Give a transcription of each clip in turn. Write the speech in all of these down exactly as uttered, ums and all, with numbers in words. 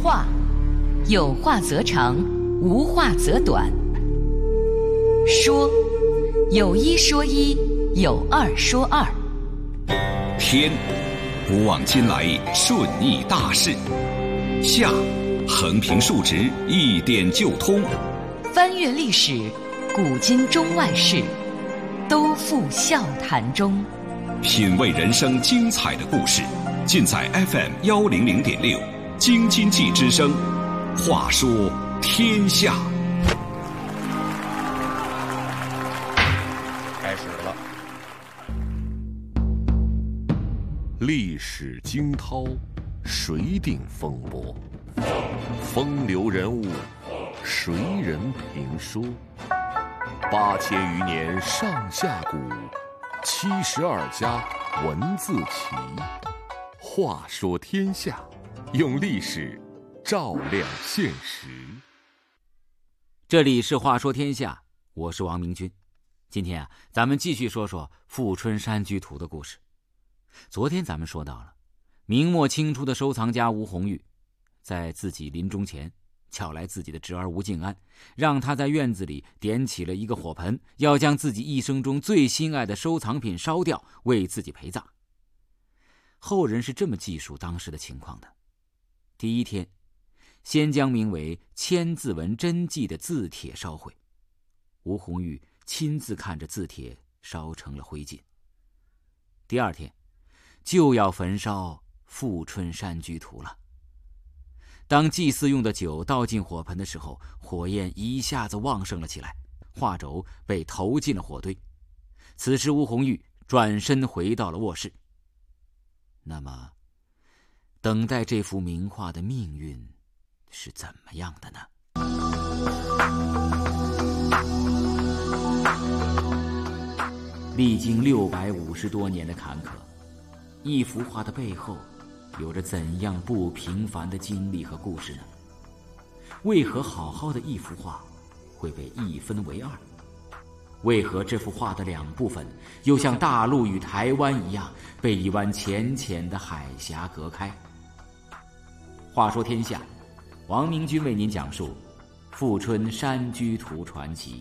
话，有话则长，无话则短。说，有一说一，有二说二。 天，古往今来顺逆大势；下，横平竖直，一点就通。 翻阅历史，古今中外事，都付笑谈中。 品味人生精彩的故事，尽在 F M 一零零点六京津冀之声。话说天下。 开始了。 历史惊涛，谁定风波？风流人物，谁人评说？八千余年上下古，七十二家文字齐。话说天下，用历史照亮现实。 这里是话说天下，我是王明君。今天啊，咱们继续说说富春山居图的故事。昨天咱们说到了，明末清初的收藏家吴红玉，在自己临终前叫来自己的侄儿吴敬安，让他在院子里点起了一个火盆，要将自己一生中最心爱的收藏品烧掉，为自己陪葬。后人是这么记述当时的情况的：第一天，先将名为千字文真迹的字帖烧毁，吴红玉亲自看着字帖烧成了灰烬。第二天，就要焚烧富春山居图了。当祭祀用的酒倒进火盆的时候，火焰一下子旺盛了起来，画轴被投进了火堆。此时吴红玉转身回到了卧室。那么等待这幅名画的命运是怎么样的呢？历经六百五十多年的坎坷，一幅画的背后有着怎样不平凡的经历和故事呢？为何好好的一幅画会被一分为二？为何这幅画的两部分又像大陆与台湾一样被一湾浅浅的海峡隔开？话说天下，王明君为您讲述富春山居图传奇。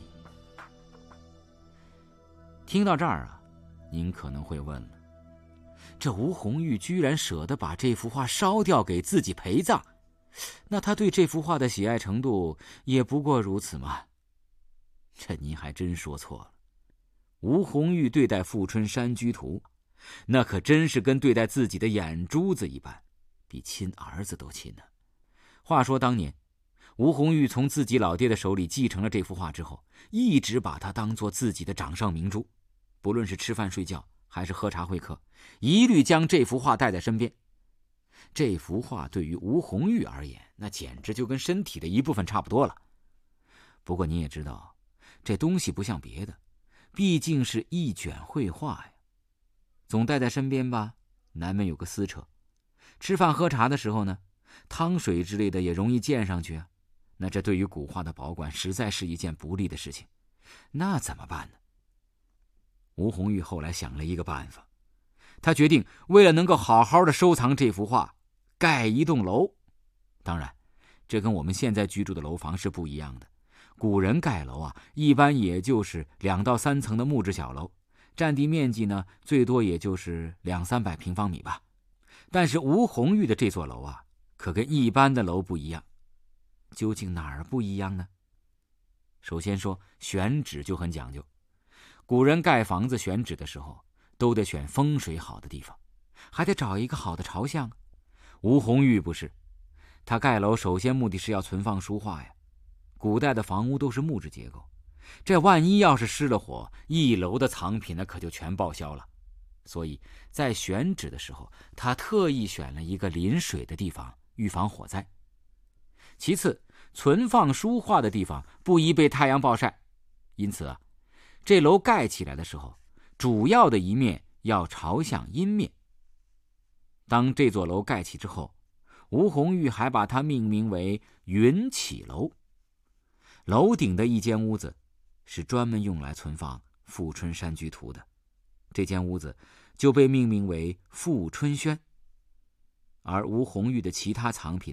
听到这儿啊，您可能会问了，这吴红玉居然舍得把这幅画烧掉给自己陪葬，那他对这幅画的喜爱程度也不过如此吗？这您还真说错了。吴红玉对待富春山居图，那可真是跟对待自己的眼珠子一般，比亲儿子都亲呢。话说当年，吴红玉从自己老爹的手里继承了这幅画之后，一直把它当作自己的掌上明珠，不论是吃饭睡觉还是喝茶会客，一律将这幅画带在身边。这幅画对于吴红玉而言，那简直就跟身体的一部分差不多了。不过你也知道，这东西不像别的，毕竟是一卷绘画呀，总带在身边吧，难免有个撕扯。吃饭喝茶的时候呢，汤水之类的也容易溅上去啊。那这对于古画的保管实在是一件不利的事情，那怎么办呢？吴红玉后来想了一个办法，他决定为了能够好好的收藏这幅画，盖一栋楼。当然，这跟我们现在居住的楼房是不一样的。古人盖楼啊，一般也就是两到三层的木质小楼，占地面积呢，最多也就是两三百平方米吧。但是吴红玉的这座楼啊，可跟一般的楼不一样。究竟哪儿不一样呢？首先说选址就很讲究，古人盖房子选址的时候，都得选风水好的地方，还得找一个好的朝向。吴红玉不是，他盖楼首先目的是要存放书画呀。古代的房屋都是木质结构，这万一要是失了火，一楼的藏品呢可就全报销了。所以在选址的时候，他特意选了一个临水的地方，预防火灾。其次，存放书画的地方不宜被太阳暴晒，因此啊，这楼盖起来的时候，主要的一面要朝向阴面。当这座楼盖起之后，吴红玉还把它命名为云起楼。楼顶的一间屋子是专门用来存放富春山居图的，这间屋子就被命名为富春轩。而吴红玉的其他藏品呢，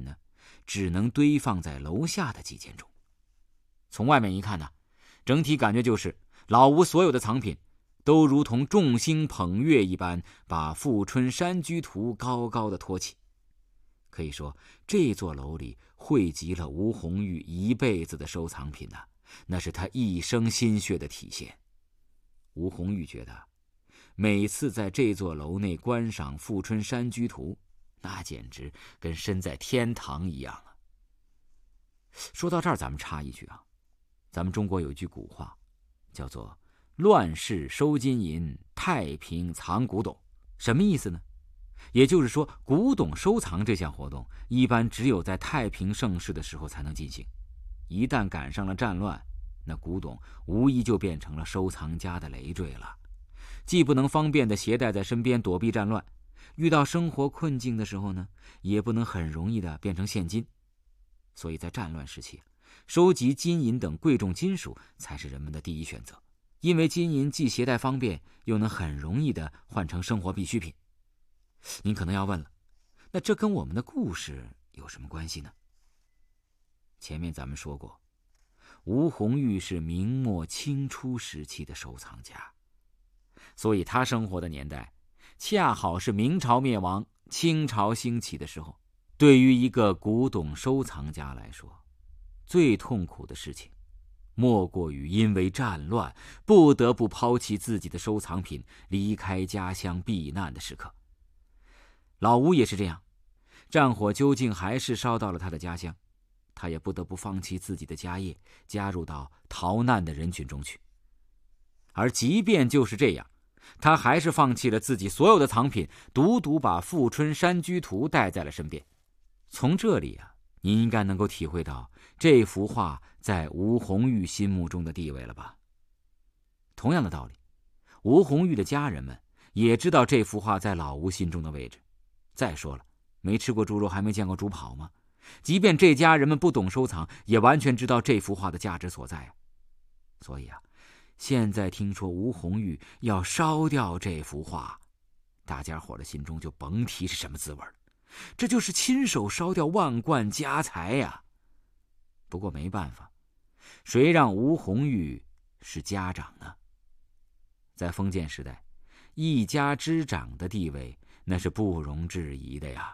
只能堆放在楼下的几间中。从外面一看呢，整体感觉就是老吴所有的藏品都如同众星捧月一般，把《富春山居图》高高的托起。可以说，这座楼里汇集了吴红玉一辈子的收藏品啊，那是他一生心血的体现。吴红玉觉得，每次在这座楼内观赏《富春山居图》，那简直跟身在天堂一样啊。说到这儿，咱们插一句啊，咱们中国有一句古话，叫做乱世收金银，太平藏古董。什么意思呢？也就是说，古董收藏这项活动一般只有在太平盛世的时候才能进行，一旦赶上了战乱，那古董无疑就变成了收藏家的累赘了，既不能方便地携带在身边躲避战乱，遇到生活困境的时候呢，也不能很容易地变成现金。所以在战乱时期，收集金银等贵重金属才是人们的第一选择，因为金银既携带方便，又能很容易地换成生活必需品。您可能要问了，那这跟我们的故事有什么关系呢？前面咱们说过，吴红玉是明末清初时期的收藏家，所以他生活的年代恰好是明朝灭亡、清朝兴起的时候。对于一个古董收藏家来说，最痛苦的事情莫过于因为战乱不得不抛弃自己的收藏品，离开家乡避难的时刻。老吴也是这样，战火究竟还是烧到了他的家乡，他也不得不放弃自己的家业，加入到逃难的人群中去。而即便就是这样，他还是放弃了自己所有的藏品，独独把《富春山居图》带在了身边。从这里啊，您应该能够体会到这幅画在吴红玉心目中的地位了吧？同样的道理，吴红玉的家人们也知道这幅画在老吴心中的位置。再说了，没吃过猪肉还没见过猪跑吗？即便这家人们不懂收藏，也完全知道这幅画的价值所在啊。所以啊，现在听说吴红玉要烧掉这幅画，大家伙的心中就甭提是什么滋味了。这就是亲手烧掉万贯家财呀！不过没办法，谁让吴红玉是家长呢？在封建时代，一家之长的地位那是不容置疑的呀。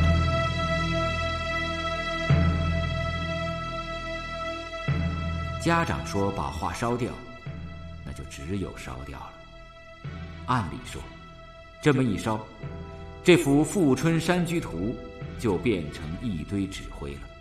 家长说把画烧掉，那就只有烧掉了。按理说，这么一烧，这幅《富春山居图》就变成一堆纸灰了。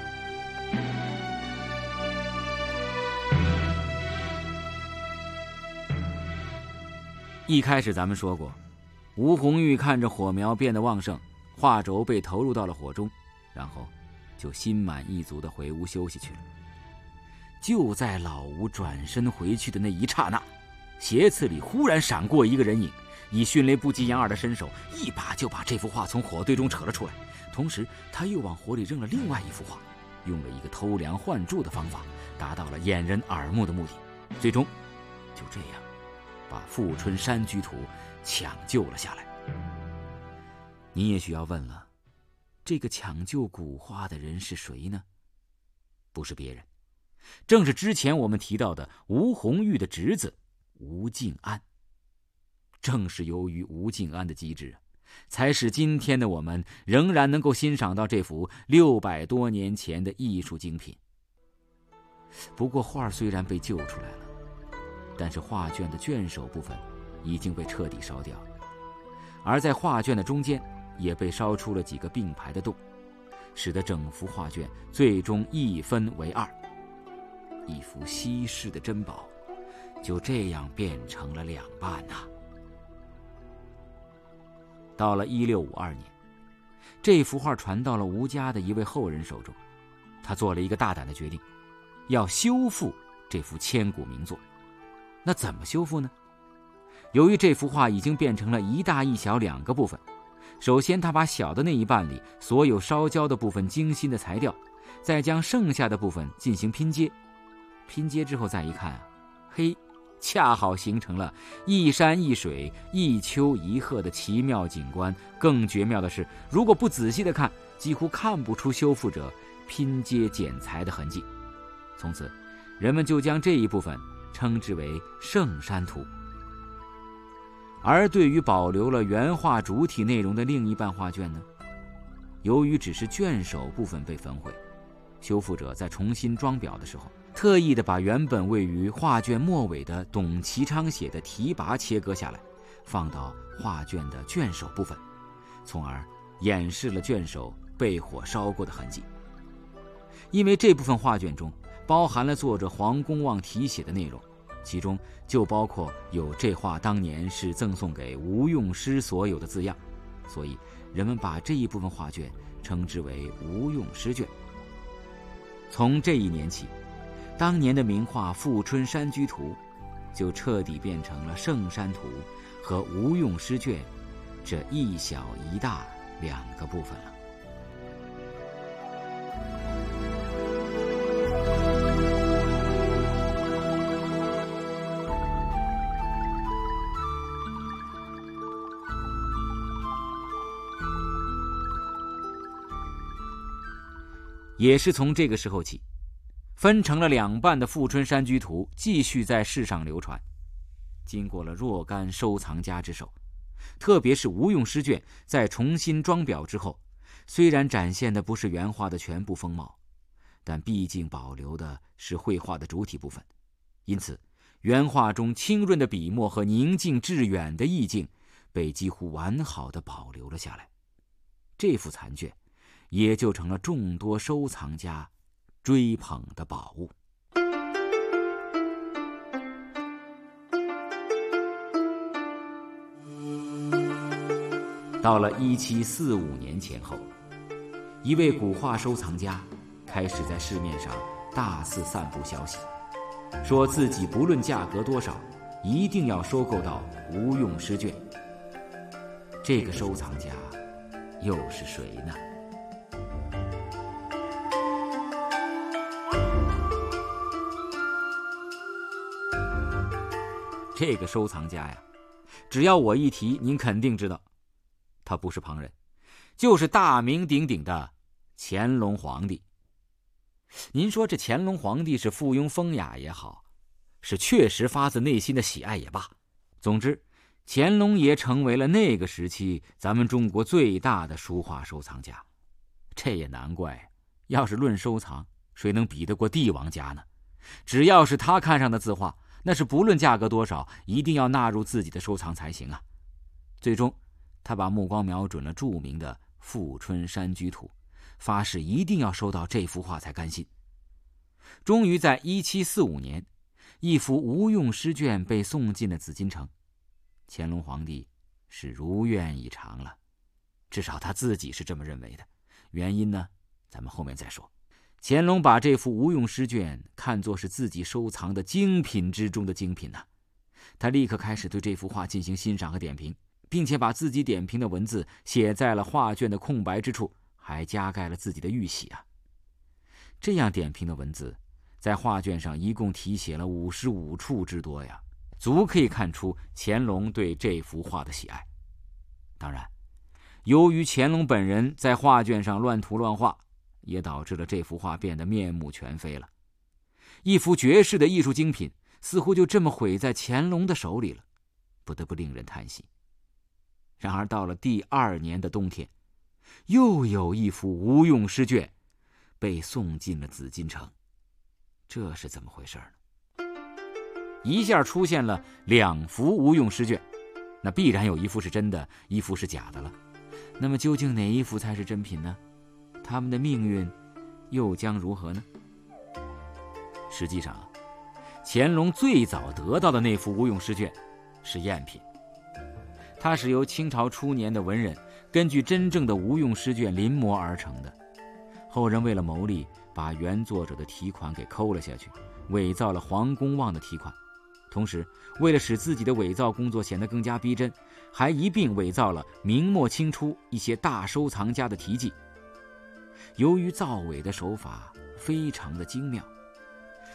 一开始咱们说过，吴红玉看着火苗变得旺盛，画轴被投入到了火中，然后就心满意足地回屋休息去了。就在老吴转身回去的那一刹那，斜刺里忽然闪过一个人影，以迅雷不及掩耳的身手，一把就把这幅画从火堆中扯了出来，同时他又往火里扔了另外一幅画，用了一个偷梁换柱的方法，达到了掩人耳目的目的，最终就这样把《富春山居图》抢救了下来。你也许要问了，这个抢救古画的人是谁呢？不是别人，正是之前我们提到的吴红玉的侄子吴敬安。正是由于吴敬安的机智，才使今天的我们仍然能够欣赏到这幅六百多年前的艺术精品。不过画虽然被救出来了，但是画卷的卷首部分已经被彻底烧掉了，而在画卷的中间也被烧出了几个并排的洞，使得整幅画卷最终一分为二。一幅稀世的珍宝就这样变成了两半呐、啊。到了一六五二年，这幅画传到了吴家的一位后人手中，他做了一个大胆的决定，要修复这幅千古名作。那怎么修复呢？由于这幅画已经变成了一大一小两个部分，首先他把小的那一半里所有烧焦的部分精心的裁掉，再将剩下的部分进行拼接。拼接之后再一看啊，嘿， 恰好形成了一山一水、一丘一壑的奇妙景观。更绝妙的是，如果不仔细的看，几乎看不出修复者拼接剪裁的痕迹。从此，人们就将这一部分称之为圣山图。而对于保留了原画主体内容的另一半画卷呢，由于只是卷首部分被焚毁，修复者在重新装裱的时候，特意的把原本位于画卷末尾的董其昌写的题跋切割下来，放到画卷的卷首部分，从而掩饰了卷首被火烧过的痕迹。因为这部分画卷中包含了作者黄公望题写的内容，其中就包括有这画当年是赠送给吴用师所有的字样，所以人们把这一部分画卷称之为吴用师卷。从这一年起，当年的名画《富春山居图》就彻底变成了圣山图和吴用师卷这一小一大两个部分了。也是从这个时候起，分成了两半的《富春山居图》继续在世上流传，经过了若干收藏家之手。特别是吴用师卷在重新装裱之后，虽然展现的不是原画的全部风貌，但毕竟保留的是绘画的主体部分，因此原画中清润的笔墨和宁静致远的意境被几乎完好的保留了下来。这幅残卷也就成了众多收藏家追捧的宝物。到了一七四五年前后，一位古画收藏家开始在市面上大肆散布消息，说自己不论价格多少，一定要收购到吴用师卷。这个收藏家又是谁呢？这个收藏家呀，只要我一提，您肯定知道，他不是旁人，就是大名鼎鼎的乾隆皇帝。您说这乾隆皇帝是附庸风雅也好，是确实发自内心的喜爱也罢，总之乾隆爷成为了那个时期咱们中国最大的书画收藏家。这也难怪，要是论收藏，谁能比得过帝王家呢？只要是他看上的字画，那是不论价格多少，一定要纳入自己的收藏才行啊。最终他把目光瞄准了著名的《富春山居图》，发誓一定要收到这幅画才甘心。终于在一七四五年，一幅吴用师卷被送进了紫禁城。乾隆皇帝是如愿以偿了，至少他自己是这么认为的。原因呢，咱们后面再说。乾隆把这幅吴用师卷看作是自己收藏的精品之中的精品呐、啊，他立刻开始对这幅画进行欣赏和点评，并且把自己点评的文字写在了画卷的空白之处，还加盖了自己的玉玺啊。这样点评的文字在画卷上一共题写了五十五处之多呀，足可以看出乾隆对这幅画的喜爱。当然，由于乾隆本人在画卷上乱涂乱画，也导致了这幅画变得面目全非了。一幅绝世的艺术精品似乎就这么毁在乾隆的手里了，不得不令人叹息。然而到了第二年的冬天，又有一幅吴用师卷被送进了紫禁城。这是怎么回事呢？一下出现了两幅吴用师卷，那必然有一幅是真的，一幅是假的了。那么究竟哪一幅才是真品呢？他们的命运又将如何呢？实际上，乾隆最早得到的那幅吴用师卷是赝品，它是由清朝初年的文人根据真正的吴用师卷临摹而成的。后人为了牟利，把原作者的题款给抠了下去，伪造了黄公望的题款，同时为了使自己的伪造工作显得更加逼真，还一并伪造了明末清初一些大收藏家的题记。由于造伪的手法非常的精妙，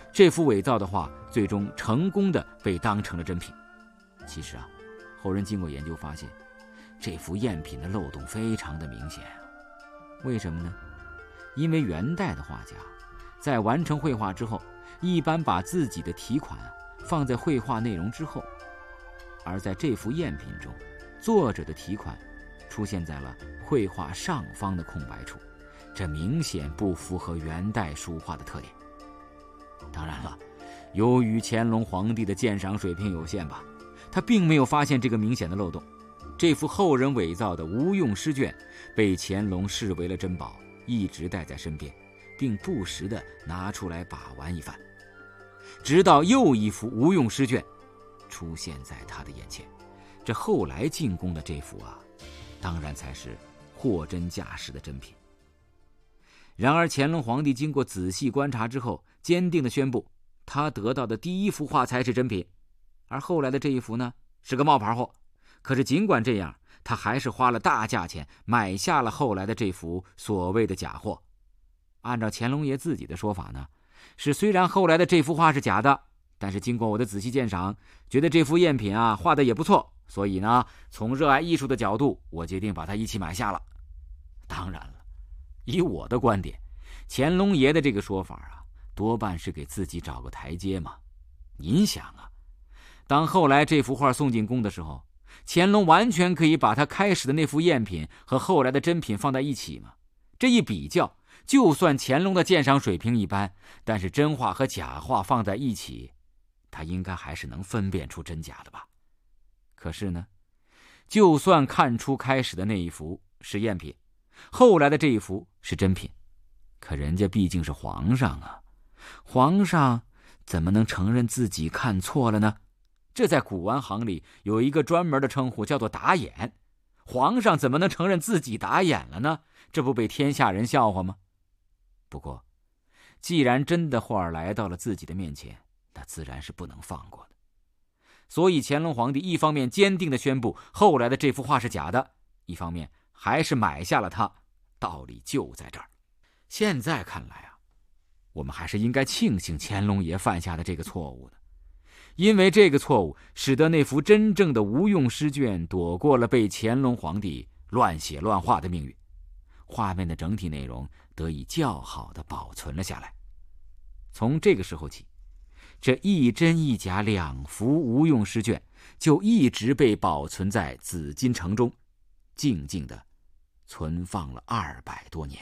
这幅伪造的画最终成功的被当成了真品。其实啊，后人经过研究发现，这幅赝品的漏洞非常的明显啊。为什么呢？因为元代的画家在完成绘画之后，一般把自己的题款放在绘画内容之后，而在这幅赝品中，作者的题款出现在了绘画上方的空白处，这明显不符合元代书画的特点。当然了，由于乾隆皇帝的鉴赏水平有限吧，他并没有发现这个明显的漏洞。这幅后人伪造的无用诗卷被乾隆视为了珍宝，一直带在身边，并不时地拿出来把玩一番。直到又一幅无用诗卷出现在他的眼前，这后来进贡的这幅啊，当然才是货真价实的真品。然而乾隆皇帝经过仔细观察之后，坚定地宣布他得到的第一幅画才是真品，而后来的这一幅呢，是个冒牌货。可是尽管这样，他还是花了大价钱买下了后来的这幅所谓的假货。按照乾隆爷自己的说法呢，是虽然后来的这幅画是假的，但是经过我的仔细鉴赏，觉得这幅赝品啊画的也不错，所以呢，从热爱艺术的角度，我决定把它一起买下了。当然了，以我的观点，乾隆爷的这个说法啊，多半是给自己找个台阶嘛。您想啊，当后来这幅画送进宫的时候，乾隆完全可以把他开始的那幅赝品和后来的真品放在一起嘛。这一比较，就算乾隆的鉴赏水平一般，但是真画和假画放在一起，他应该还是能分辨出真假的吧。可是呢，就算看出开始的那一幅是赝品，后来的这一幅是真品，可人家毕竟是皇上啊，皇上怎么能承认自己看错了呢？这在古玩行里有一个专门的称呼，叫做打眼。皇上怎么能承认自己打眼了呢？这不被天下人笑话吗？不过既然真的画来到了自己的面前，那自然是不能放过的。所以乾隆皇帝一方面坚定地宣布后来的这幅画是假的，一方面还是买下了它。道理就在这儿。现在看来啊，我们还是应该庆幸乾隆爷犯下的这个错误的，因为这个错误使得那幅真正的无用诗卷躲过了被乾隆皇帝乱写乱画的命运，画面的整体内容得以较好的保存了下来。从这个时候起，这一真一假两幅无用诗卷就一直被保存在紫禁城中，静静的存放了二百多年。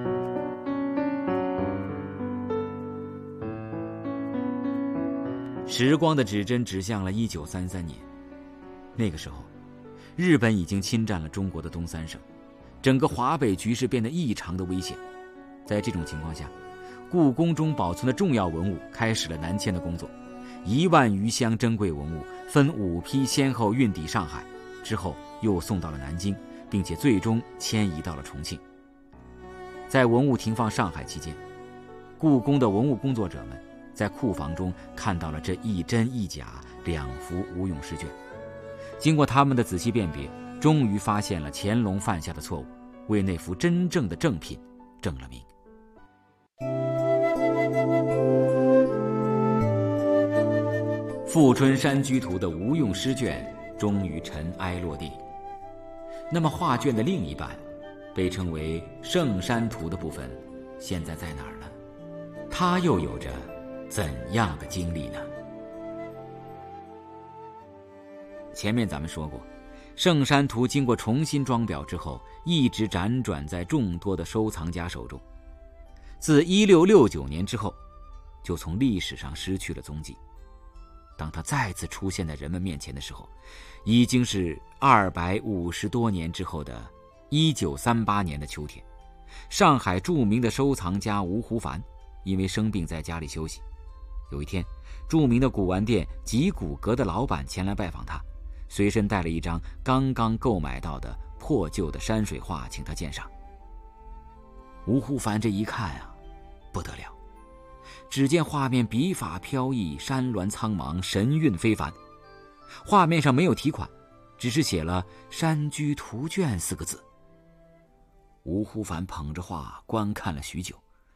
时光的指针指向了一九三三年，那个时候，日本已经侵占了中国的东三省，整个华北局势变得异常的危险。在这种情况下，故宫中保存的重要文物开始了南迁的工作，一万余箱珍贵文物分五批先后运抵上海，之后又送到了南京，并且最终迁移到了重庆。在文物停放上海期间，故宫的文物工作者们在库房中看到了这一真一假两幅无用诗卷，经过他们的仔细辨别，终于发现了乾隆犯下的错误，为那幅真正的正品正了名。富春山居图的无用诗卷终于尘埃落定。那么画卷的另一半，被称为圣山图的部分，现在在哪儿呢？它又有着怎样的经历呢？前面咱们说过，圣山图经过重新装裱之后，一直辗转在众多的收藏家手中。自一六六九年之后，就从历史上失去了踪迹。当它再次出现在人们面前的时候，已经是二百五十多年之后的一九三八年的秋天。上海著名的收藏家吴湖凡因为生病在家里休息，有一天，著名的古玩店集古阁的老板前来拜访他，随身带了一张刚刚购买到的破旧的山水画，请他鉴赏。吴湖凡这一看啊，不得了，只见画面笔法飘逸，山峦苍茫，神韵非凡。画面上没有题款，只是写了山居图卷四个字。吴湖凡捧着画观看了许久，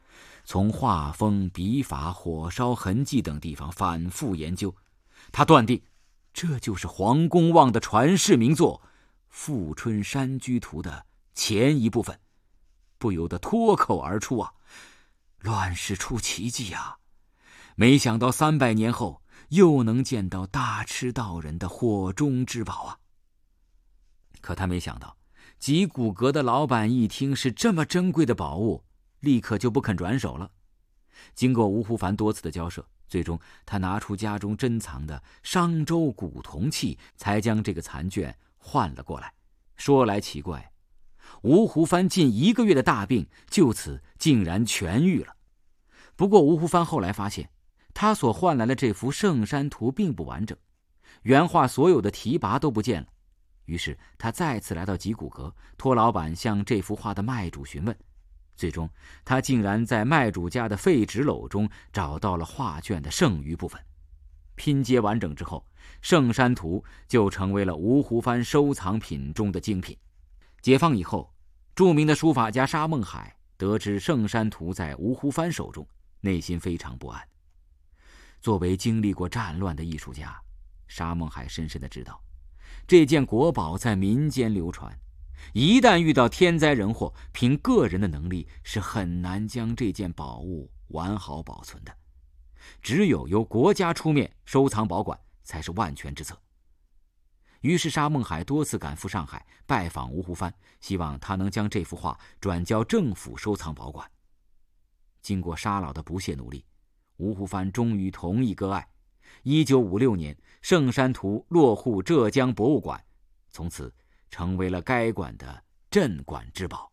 从画风、笔法、火烧痕迹等地方反复研究，他断定这就是黄公望的传世名作《富春山居图》的前一部分，不由得脱口而出啊：乱世出奇迹啊！没想到三百年后又能见到大吃道人的火中之宝啊！可他没想到，集古阁的老板一听是这么珍贵的宝物，立刻就不肯转手了。经过吴湖帆多次的交涉，最终他拿出家中珍藏的商周古铜器，才将这个残卷换了过来。说来奇怪，吴湖帆近一个月的大病就此竟然痊愈了。不过吴湖帆后来发现，他所换来的这幅圣山图并不完整，原画所有的题跋都不见了。于是他再次来到集古阁，托老板向这幅画的卖主询问。最终他竟然在卖主家的废纸篓中找到了画卷的剩余部分。拼接完整之后，圣山图就成为了吴湖帆收藏品中的精品。解放以后，著名的书法家沙孟海得知圣山图在吴湖帆手中，内心非常不安。作为经历过战乱的艺术家，沙孟海深深地知道，这件国宝在民间流传，一旦遇到天灾人祸，凭个人的能力是很难将这件宝物完好保存的。只有由国家出面收藏保管，才是万全之策。于是沙孟海多次赶赴上海拜访吴湖帆，希望他能将这幅画转交政府收藏保管。经过沙老的不懈努力，吴湖帆终于同意割爱。一九五六年，圣山图落户浙江博物馆，从此成为了该馆的镇馆之宝。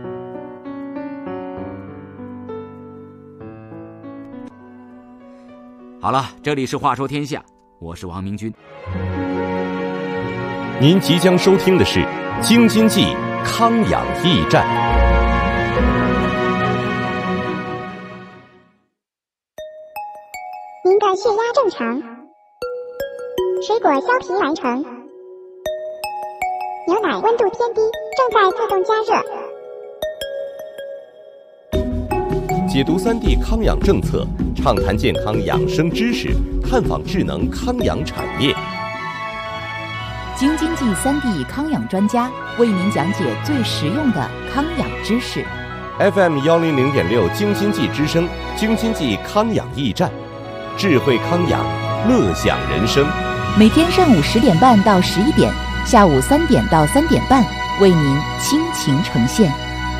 好了，这里是话说天下，我是王明君。 您即将收听的是《京津冀康养驿站》。 您的血压正常，水果削皮完成，牛奶温度偏低，正在自动加热。 解读三地康养政策，畅谈健康养生知识，探访智能康养产业。 京津冀三地康养专家为您讲解最实用的康养知识。 F M 幺零零点六京津冀之声，京津冀康养驿站，智慧康养，乐享人生。 每天上午十点半到十一点，下午三点到三点半，为您倾情呈现。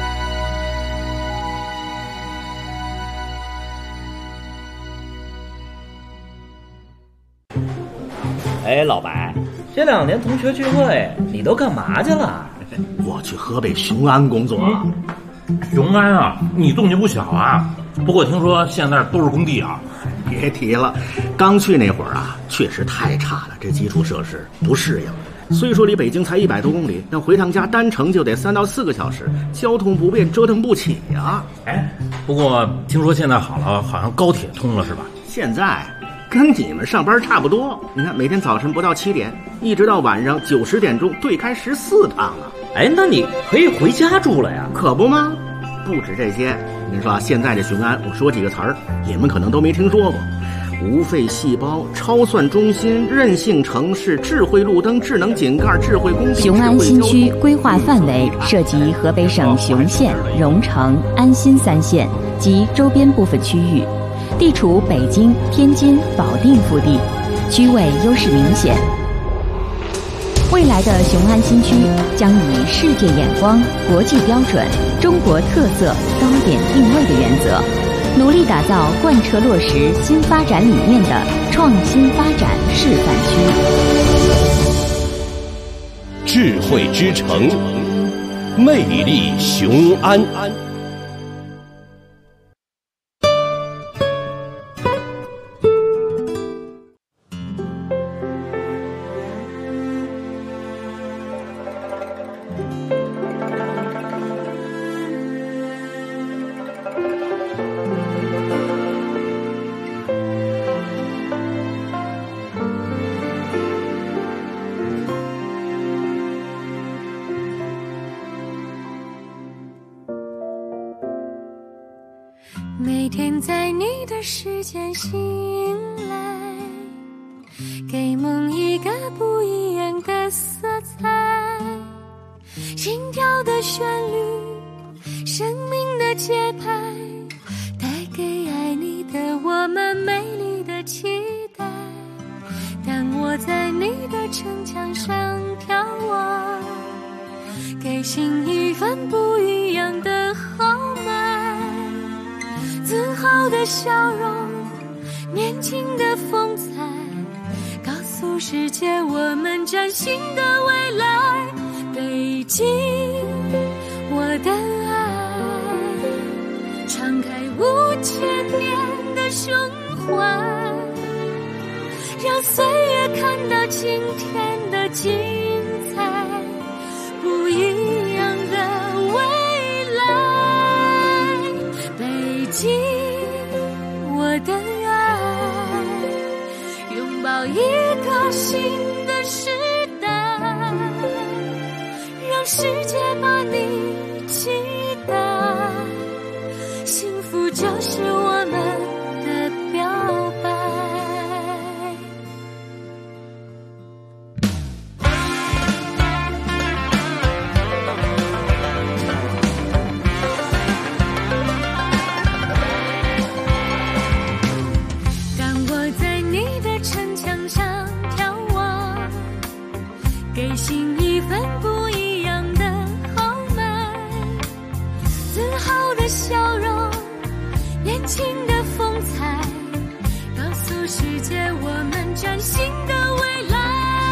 哎，老白，这两年同学聚会你都干嘛去了？ 我去河北雄安工作。 嗯、雄安啊，你动静不小啊。不过听说现在都是工地啊。 别提了，刚去那会儿啊，确实太差了，这基础设施不适应。虽说离北京才一百多公里，但回趟家单程就得三到四个小时，交通不便，折腾不起呀。 哎，不过听说现在好了，好像高铁通了是吧？ 现在跟你们上班差不多，你看每天早晨不到七点，一直到晚上九十点钟，对开十四趟啊。 哎，那你可以回家住了呀。 可不吗？不止这些，你说现在这雄安，我说几个词儿，你们可能都没听说过：无废细胞、超算中心、韧性城市、智慧路灯、智能井盖、智慧公共。 雄安新区规划范围涉及河北省雄县、荣成、安新三县及周边部分区域，地处北京、天津、保定腹地，区位优势明显。未来的雄安新区将以世界眼光、国际标准、中国特色高点定位的原则，努力打造贯彻落实新发展理念的创新发展示范区。 智慧之城，魅力雄安。 每天在你的世界醒来，给梦一个不一样的色彩，心跳的旋律，生命的节拍，带给爱你的我们美丽的期待。当我在你的城墙上眺望，给心一份不一样的豪迈，自豪的笑容，年轻的风采，告诉世界我们崭新的未来。北京，我的爱，敞开五千年的胸怀，让岁月看到今天的精彩，不一样的未来。北京，我的爱，拥抱一个新的时代，让世界把你期待，幸福就是我们的表白。当我在你的城墙上眺望，给心一份不一样的豪迈，自豪的笑容，年轻的风采，告诉世界我们崭新的未来。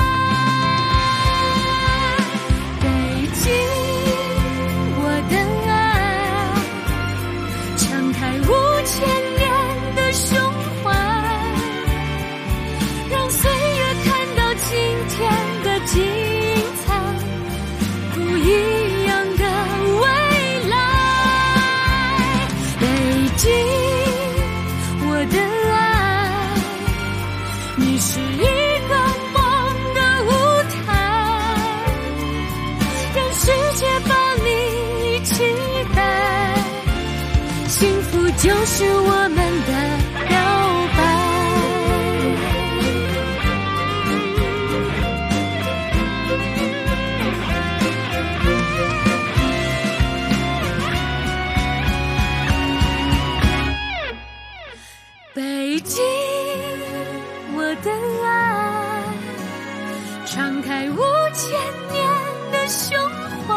北京，我的爱，敞开五千年的胸怀，让岁月看到今天的精彩，不一样的未来。北京，我的爱，你是一个梦的舞台，让世界把你期待，幸福就是我们的表白。北京，我的爱，敞开五千年的胸怀，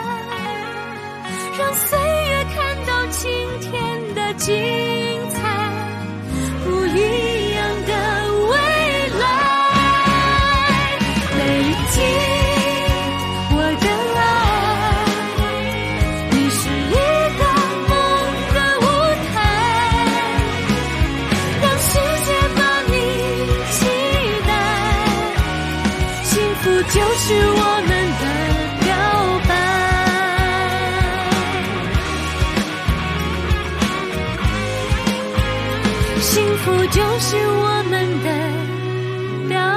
让岁月看到今天的精彩，不一样的未来。北京，我的爱，你是一个梦的舞台，让世界把你期待，幸福就是我们的表白。幸福就是我们的表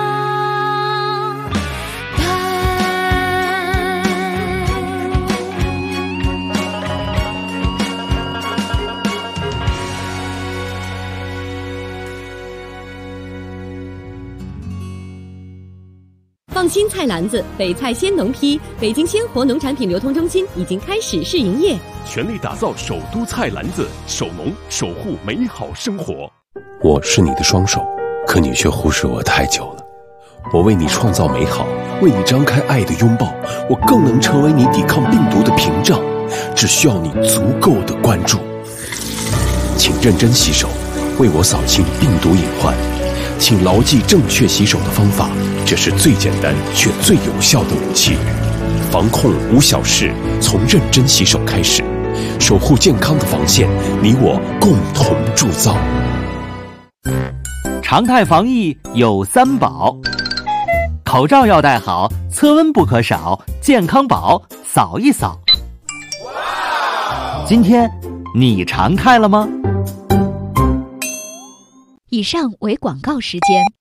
放心菜篮子，北菜鲜农批，北京鲜活农产品流通中心已经开始试营业， 全力打造首都菜篮子，守农守护美好生活。 我是你的双手，可你却忽视我太久了。我为你创造美好，为你张开爱的拥抱，我更能成为你抵抗病毒的屏障，只需要你足够的关注。请认真洗手，为我扫清病毒隐患。请牢记正确洗手的方法，这是最简单却最有效的武器。防控无小事，从认真洗手开始，守护健康的防线，你我共同铸造。 常态防疫有三宝：口罩要戴好，测温不可少，健康宝扫一扫。今天你常态了吗？ 以上为广告时间。